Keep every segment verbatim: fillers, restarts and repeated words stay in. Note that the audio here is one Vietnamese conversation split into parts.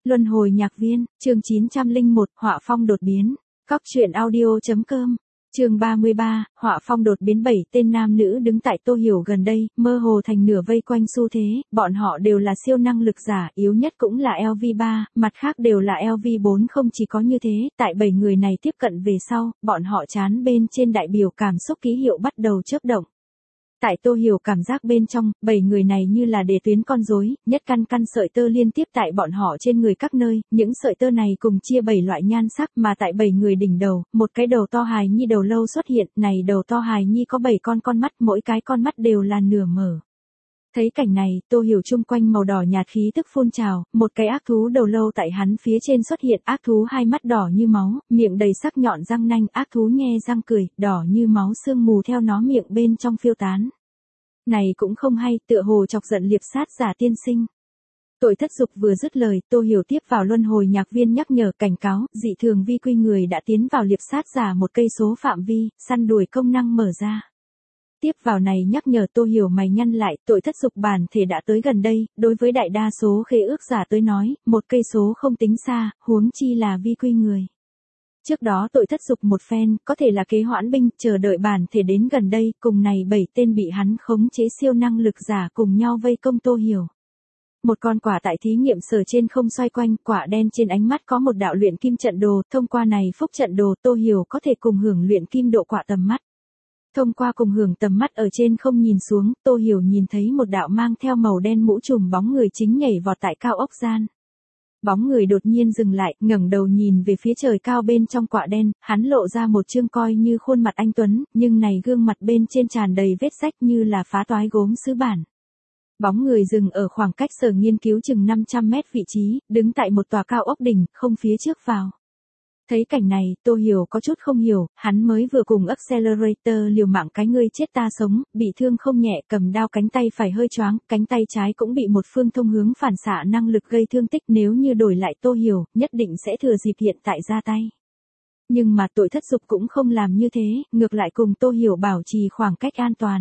Luân hồi nhạc viên, chương chín trăm lẻ một, họa phong đột biến. Cóc truyện audio.com. Chương ba mươi ba, họa phong đột biến. Bảy tên nam nữ đứng tại Tô Hiểu gần đây, mơ hồ thành nửa vây quanh xu thế, bọn họ đều là siêu năng lực giả, yếu nhất cũng là L V ba, mặt khác đều là L V bốn. Không chỉ có như thế, tại bảy người này tiếp cận về sau, bọn họ trán bên trên đại biểu cảm xúc ký hiệu bắt đầu chớp động. Tại Tô Hiểu cảm giác bên trong, bảy người này như là đề tuyến con rối, nhất căn căn sợi tơ liên tiếp tại bọn họ trên người các nơi, những sợi tơ này cùng chia bảy loại nhan sắc, mà tại bảy người đỉnh đầu, một cái đầu to hài nhi đầu lâu xuất hiện, này đầu to hài nhi có bảy con con mắt, mỗi cái con mắt đều là nửa mở. Thấy cảnh này, Tô Hiểu chung quanh màu đỏ nhạt khí tức phun trào, một cái ác thú đầu lâu tại hắn phía trên xuất hiện, ác thú hai mắt đỏ như máu, miệng đầy sắc nhọn răng nanh, ác thú nhe răng cười, đỏ như máu sương mù theo nó miệng bên trong phiêu tán. Này cũng không hay, tựa hồ chọc giận liệp sát giả tiên sinh. Tội thất dục vừa dứt lời, Tô Hiểu tiếp vào luân hồi nhạc viên nhắc nhở cảnh cáo, dị thường vi quy người đã tiến vào liệp sát giả một cây số phạm vi, săn đuổi công năng mở ra. Tiếp vào này nhắc nhở Tô Hiểu mày nhăn lại, tội thất dục bản thể đã tới gần đây, đối với đại đa số khế ước giả tới nói, một cây số không tính xa, huống chi là vi quy người. Trước đó tội thất dục một phen, có thể là kế hoãn binh, chờ đợi bản thể đến gần đây, cùng này bảy tên bị hắn khống chế siêu năng lực giả cùng nhau vây công Tô Hiểu. Một con quả tại thí nghiệm sở trên không xoay quanh, quả đen trên ánh mắt có một đạo luyện kim trận đồ, thông qua này phúc trận đồ Tô Hiểu có thể cùng hưởng luyện kim độ quả tầm mắt. Thông qua cùng hưởng tầm mắt ở trên không nhìn xuống, Tô Hiểu nhìn thấy một đạo mang theo màu đen mũ trùm bóng người chính nhảy vọt tại cao ốc gian. Bóng người đột nhiên dừng lại, ngẩng đầu nhìn về phía trời cao bên trong quạ đen, hắn lộ ra một trương coi như khuôn mặt anh tuấn, nhưng này gương mặt bên trên tràn đầy vết rách như là phá toái gốm sứ bản. Bóng người dừng ở khoảng cách sở nghiên cứu chừng năm trăm mét vị trí, đứng tại một tòa cao ốc đỉnh, không phía trước vào. Thấy cảnh này, Tô Hiểu có chút không hiểu, hắn mới vừa cùng Accelerator liều mạng cái ngươi chết ta sống, bị thương không nhẹ, cầm đao cánh tay phải hơi choáng, cánh tay trái cũng bị một phương thông hướng phản xạ năng lực gây thương tích, nếu như đổi lại Tô Hiểu, nhất định sẽ thừa dịp hiện tại ra tay. Nhưng mà tội thất dục cũng không làm như thế, ngược lại cùng Tô Hiểu bảo trì khoảng cách an toàn.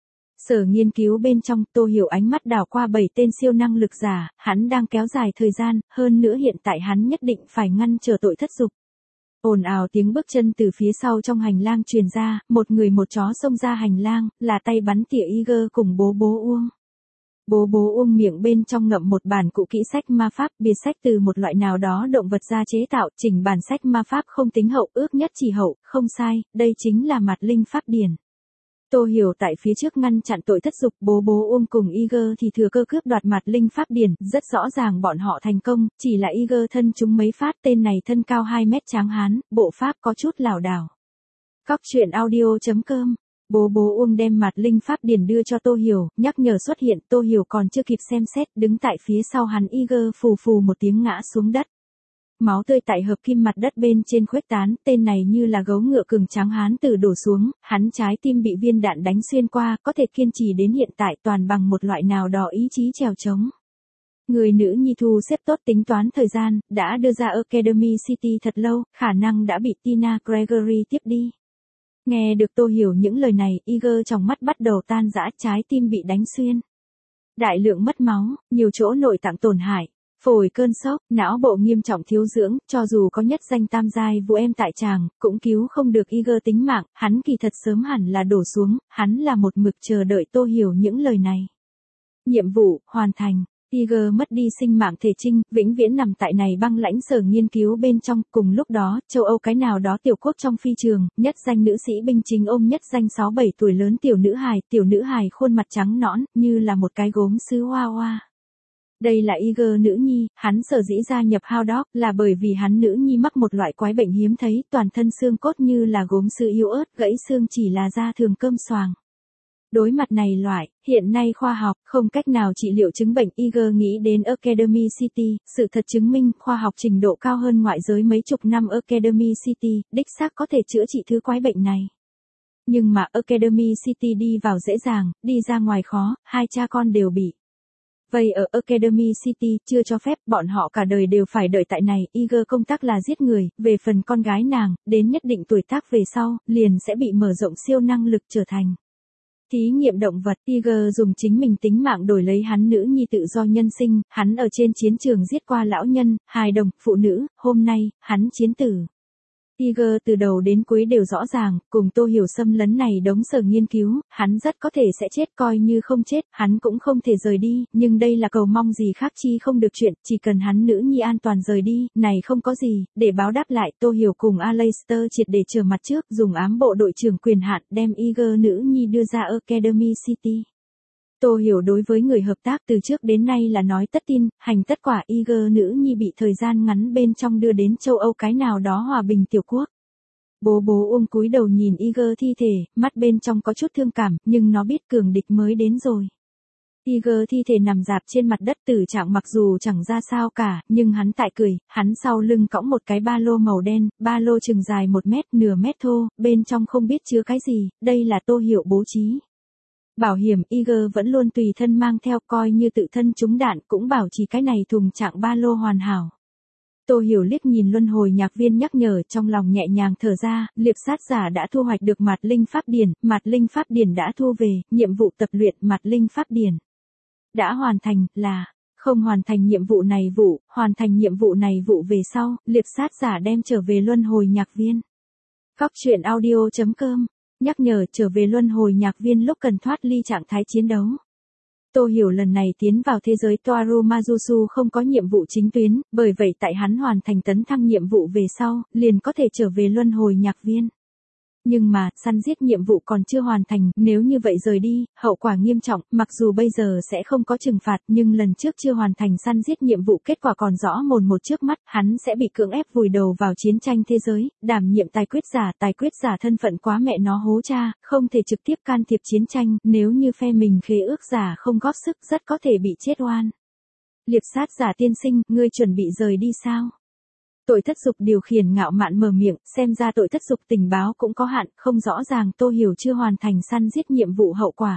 Sở nghiên cứu bên trong, Tô Hiểu ánh mắt đảo qua bảy tên siêu năng lực giả, hắn đang kéo dài thời gian, hơn nữa hiện tại hắn nhất định phải ngăn trở tội thất dục. Ồn ào tiếng bước chân từ phía sau trong hành lang truyền ra, một người một chó xông ra hành lang, là tay bắn tỉa Iger cùng bố bố Uông. Bố bố Uông miệng bên trong ngậm một bản cụ kỹ sách ma pháp, biệt sách từ một loại nào đó động vật ra chế tạo, chỉnh bản sách ma pháp không tính hậu, ước nhất chỉ hậu, không sai, đây chính là mặt linh pháp điển. Tô Hiểu tại phía trước ngăn chặn tội thất dục, bố bố Uông cùng Iger thì thừa cơ cướp đoạt mặt linh pháp điển, rất rõ ràng bọn họ thành công, chỉ là Iger thân chúng mấy phát, tên này thân cao hai mét tráng hán, bộ pháp có chút lảo đảo. Cóc truyện audio.com. Bố bố Uông đem mặt linh pháp điển đưa cho Tô Hiểu, nhắc nhở xuất hiện, Tô Hiểu còn chưa kịp xem xét, đứng tại phía sau hắn Iger phù phù một tiếng ngã xuống đất. Máu tươi tại hợp kim mặt đất bên trên khuếch tán, tên này như là gấu ngựa cường tráng hán tử đổ xuống, hắn trái tim bị viên đạn đánh xuyên qua, có thể kiên trì đến hiện tại toàn bằng một loại nào đó ý chí trèo trống. Người nữ nhi thu xếp tốt tính toán thời gian, đã đưa ra Academy City thật lâu, khả năng đã bị Tina Gregory tiếp đi. Nghe được Tô Hiểu những lời này, Iger trong mắt bắt đầu tan rã, trái tim bị đánh xuyên. Đại lượng mất máu, nhiều chỗ nội tạng tổn hại. Phổi cơn sốc, não bộ nghiêm trọng thiếu dưỡng, cho dù có nhất danh tam giai vũ em tại tràng, cũng cứu không được Iger tính mạng, hắn kỳ thật sớm hẳn là đổ xuống, hắn là một mực chờ đợi Tô Hiểu những lời này. Nhiệm vụ, hoàn thành, Iger mất đi sinh mạng thể trinh, vĩnh viễn nằm tại này băng lãnh sở nghiên cứu bên trong, cùng lúc đó, châu Âu cái nào đó tiểu quốc trong phi trường, nhất danh nữ sĩ binh chính ôm nhất danh sáu bảy tuổi lớn tiểu nữ hài, tiểu nữ hài khuôn mặt trắng nõn, như là một cái gốm sứ hoa hoa. Đây là Iger nữ nhi, hắn sở dĩ gia nhập How Dog là bởi vì hắn nữ nhi mắc một loại quái bệnh hiếm thấy, toàn thân xương cốt như là gốm sứ yếu ớt, gãy xương chỉ là da thường cơm xoàng. Đối mặt này loại, hiện nay khoa học không cách nào trị liệu chứng bệnh, Iger nghĩ đến Academy City, sự thật chứng minh khoa học trình độ cao hơn ngoại giới mấy chục năm Academy City, đích xác có thể chữa trị thứ quái bệnh này. Nhưng mà Academy City đi vào dễ dàng, đi ra ngoài khó, hai cha con đều bị. Vậy ở Academy City, chưa cho phép, bọn họ cả đời đều phải đợi tại này, Iger công tác là giết người, về phần con gái nàng, đến nhất định tuổi tác về sau, liền sẽ bị mở rộng siêu năng lực trở thành Thí nghiệm động vật, Tiger dùng chính mình tính mạng đổi lấy hắn nữ nhi tự do nhân sinh, hắn ở trên chiến trường giết qua lão nhân, hài đồng, phụ nữ, hôm nay, hắn chiến tử. Tiger từ đầu đến cuối đều rõ ràng, cùng Tô Hiểu xâm lấn này đống sở nghiên cứu, hắn rất có thể sẽ chết, coi như không chết, hắn cũng không thể rời đi, nhưng đây là cầu mong gì khác chi không được chuyện, chỉ cần hắn nữ nhi an toàn rời đi, này không có gì, để báo đáp lại, Tô Hiểu cùng Aleister triệt để trở mặt trước, dùng ám bộ đội trưởng quyền hạn đem Tiger nữ nhi đưa ra Academy City. Tô Hiểu đối với người hợp tác từ trước đến nay là nói tất tin, hành tất quả. Tiger nữ nhi bị thời gian ngắn bên trong đưa đến châu Âu cái nào đó hòa bình tiểu quốc. Bố bố ôm cúi đầu nhìn Tiger thi thể, mắt bên trong có chút thương cảm, nhưng nó biết cường địch mới đến rồi. Tiger thi thể nằm rạp trên mặt đất tử trạng mặc dù chẳng ra sao cả, nhưng hắn tại cười, hắn sau lưng cõng một cái ba lô màu đen, ba lô chừng dài một mét nửa mét thô, bên trong không biết chứa cái gì, đây là Tô Hiểu bố trí. Bảo hiểm Tiger vẫn luôn tùy thân mang theo, coi như tự thân trúng đạn cũng bảo trì cái này thùng trạng ba lô hoàn hảo. Tô Hiểu liếc nhìn luân hồi nhạc viên nhắc nhở, trong lòng nhẹ nhàng thở ra, liệp sát giả đã thu hoạch được mạt linh pháp điển, mạt linh pháp điển đã thu về, nhiệm vụ tập luyện mạt linh pháp điển đã hoàn thành, là không hoàn thành nhiệm vụ này vụ, hoàn thành nhiệm vụ này vụ về sau, liệp sát giả đem trở về luân hồi nhạc viên. Cóc truyện audio chấm com nhắc nhở trở về luân hồi nhạc viên lúc cần thoát ly trạng thái chiến đấu. Tô Hiểu lần này tiến vào thế giới Toaru Majusu không có nhiệm vụ chính tuyến, bởi vậy tại hắn hoàn thành tấn thăng nhiệm vụ về sau, liền có thể trở về luân hồi nhạc viên. Nhưng mà, săn giết nhiệm vụ còn chưa hoàn thành, nếu như vậy rời đi, hậu quả nghiêm trọng, mặc dù bây giờ sẽ không có trừng phạt, nhưng lần trước chưa hoàn thành săn giết nhiệm vụ kết quả còn rõ mồn một trước mắt, hắn sẽ bị cưỡng ép vùi đầu vào chiến tranh thế giới, đảm nhiệm tài quyết giả, tài quyết giả thân phận quá mẹ nó hố cha, không thể trực tiếp can thiệp chiến tranh, nếu như phe mình khế ước giả không góp sức rất có thể bị chết oan. Liệp sát giả tiên sinh, ngươi chuẩn bị rời đi sao? Tội thất dục điều khiển ngạo mạn mở miệng, xem ra tội thất dục tình báo cũng có hạn, không rõ ràng Tô Hiểu chưa hoàn thành săn giết nhiệm vụ hậu quả.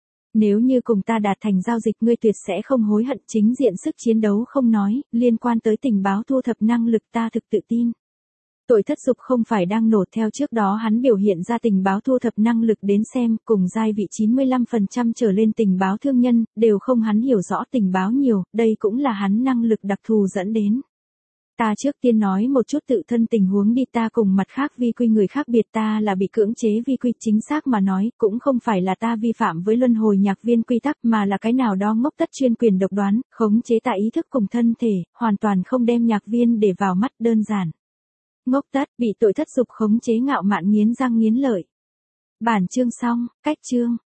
Nếu như cùng ta đạt thành giao dịch ngươi tuyệt sẽ không hối hận, chính diện sức chiến đấu không nói, liên quan tới tình báo thu thập năng lực ta thực tự tin. Tội thất dục không phải đang nổ theo trước đó hắn biểu hiện ra tình báo thu thập năng lực đến xem, cùng giai vị chín mươi lăm phần trăm trở lên tình báo thương nhân, đều không hắn hiểu rõ tình báo nhiều, đây cũng là hắn năng lực đặc thù dẫn đến. Ta trước tiên nói một chút tự thân tình huống đi, ta cùng mặt khác vi quy người khác biệt, ta là bị cưỡng chế vi quy, chính xác mà nói, cũng không phải là ta vi phạm với luân hồi nhạc viên quy tắc mà là cái nào đó ngốc tất chuyên quyền độc đoán, khống chế tại ý thức cùng thân thể, hoàn toàn không đem nhạc viên để vào mắt, đơn giản. Ngốc tất, bị tội thất dục khống chế ngạo mạn nghiến răng nghiến lợi. Bản chương xong, cách chương.